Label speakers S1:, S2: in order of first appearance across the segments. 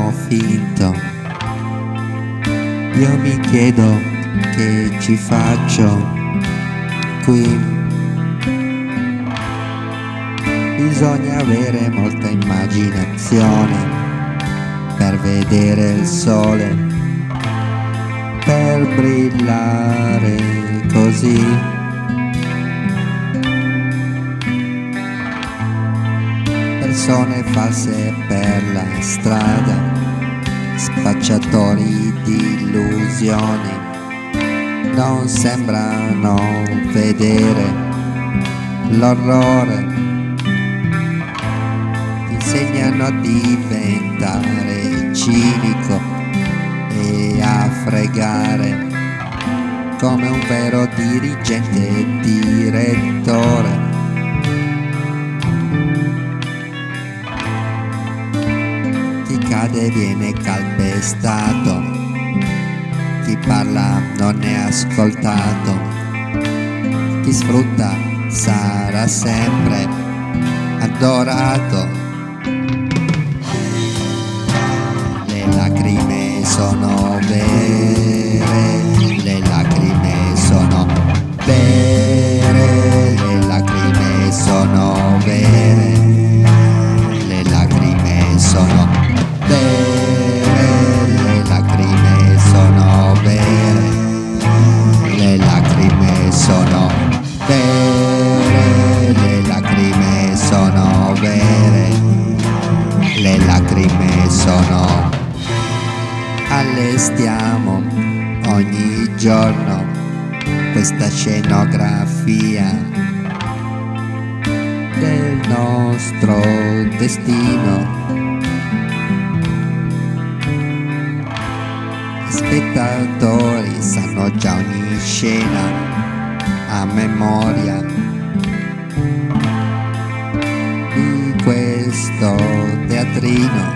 S1: abbiamo finto. Io mi chiedo che ci faccio qui. Bisogna avere molta immaginazione per vedere il sole, per brillare così. Persone false per la strada, spacciatori di illusioni, non sembrano vedere l'orrore. Insegnano a diventare cinico e a fregare come un vero dirigente e direttore. Chi cade viene calpestato, chi parla non è ascoltato, chi sfrutta sarà sempre adorato. Le lacrime sono vere, le lacrime sono vere, le lacrime sono vere, le lacrime sono vere, le lacrime sono vere, le lacrime sono vere, le lacrime sono vere, le lacrime sono. Allestiamo ogni giorno questa scenografia del nostro destino. Gli spettatori sanno già ogni scena a memoria di questo teatrino.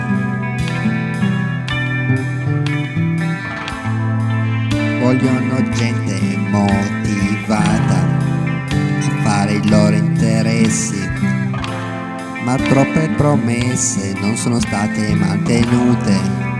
S1: Vogliono gente motivata a fare i loro interessi, ma troppe promesse non sono state mantenute.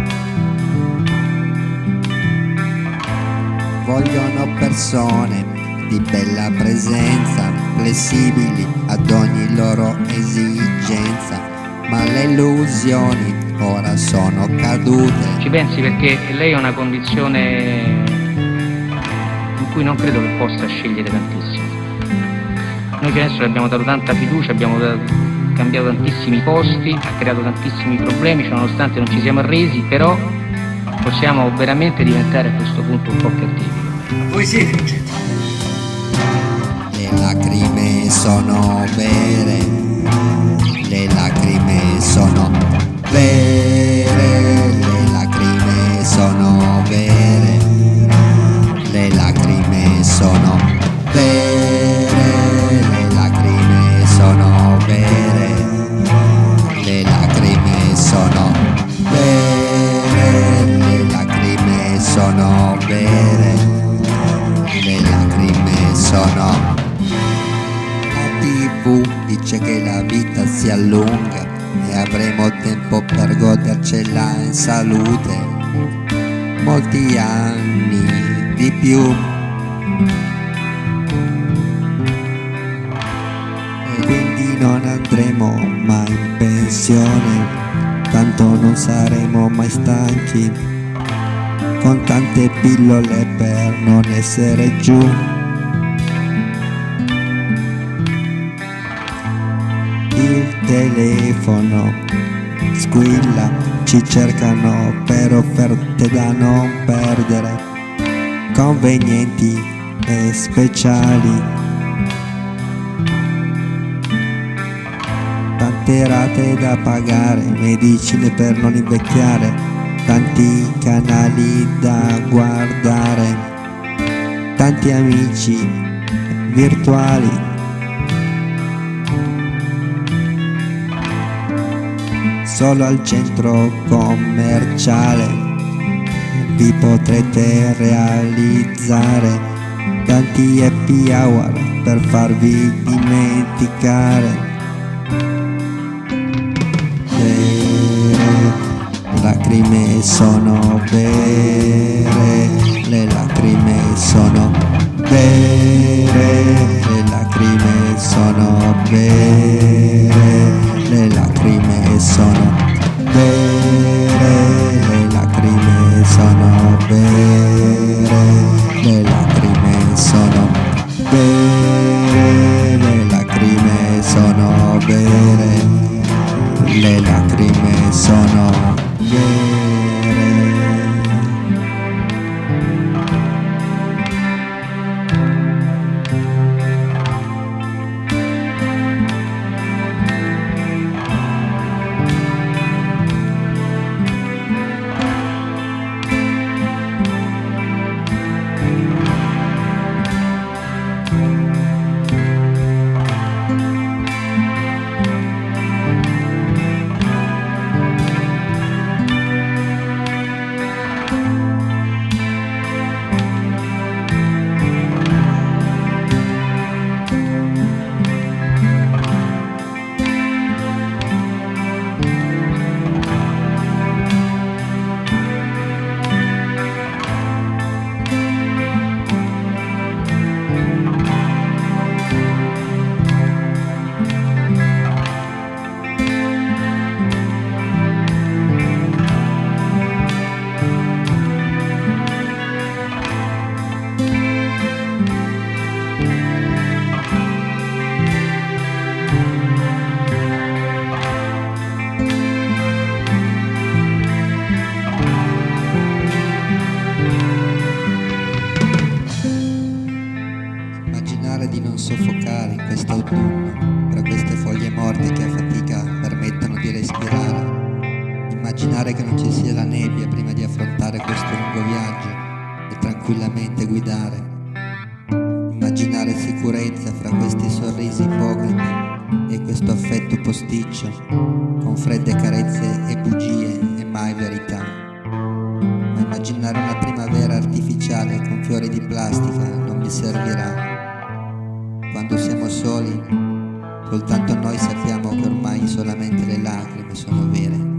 S1: Vogliono persone di bella presenza, flessibili ad ogni loro esigenza, ma le illusioni ora sono cadute.
S2: Ci pensi perché lei ha una condizione in cui non credo che possa scegliere tantissimo. Noi adesso le abbiamo dato tanta fiducia, abbiamo cambiato tantissimi posti, ha creato tantissimi problemi, nonostante non ci siamo arresi, però possiamo veramente diventare a questo punto un po' cattivi.
S3: Voi siete ingenuiti.
S1: Le lacrime sono vere, le lacrime sono vere, le lacrime sono vere, le lacrime sono vere, le lacrime sono vere, le lacrime sono vere, le lacrime sono vere, le lacrime sono. La TV dice che la vita si allunga e avremo tempo per godercela in salute, molti anni di più. E quindi non andremo mai in pensione, tanto non saremo mai stanchi, con tante pillole per non essere giù. Il telefono squilla, ci cercano per offerte da non perdere, convenienti e speciali. Tante rate da pagare, medicine per non invecchiare, tanti canali da guardare, tanti amici virtuali. Solo al centro commerciale vi potrete realizzare tanti happy hour per farvi dimenticare. lacrime sono vere, le lacrime sono vere, le lacrime sono vere, le lacrime sono vere, le lacrime sono vere, le lacrime sono vere, le lacrime sono vere, le lacrime sono vere. Immaginare di non soffocare in quest'autunno tra queste foglie morte che a fatica permettono di respirare. Immaginare che non ci sia la nebbia prima di affrontare questo lungo viaggio e tranquillamente guidare. Immaginare sicurezza fra questi sorrisi ipocriti e questo affetto posticcio, con fredde carezze e bugie e mai verità. Ma immaginare una primavera artificiale con fiori di plastica non mi servirà. Quando siamo soli, soltanto noi sappiamo che ormai solamente le lacrime sono vere.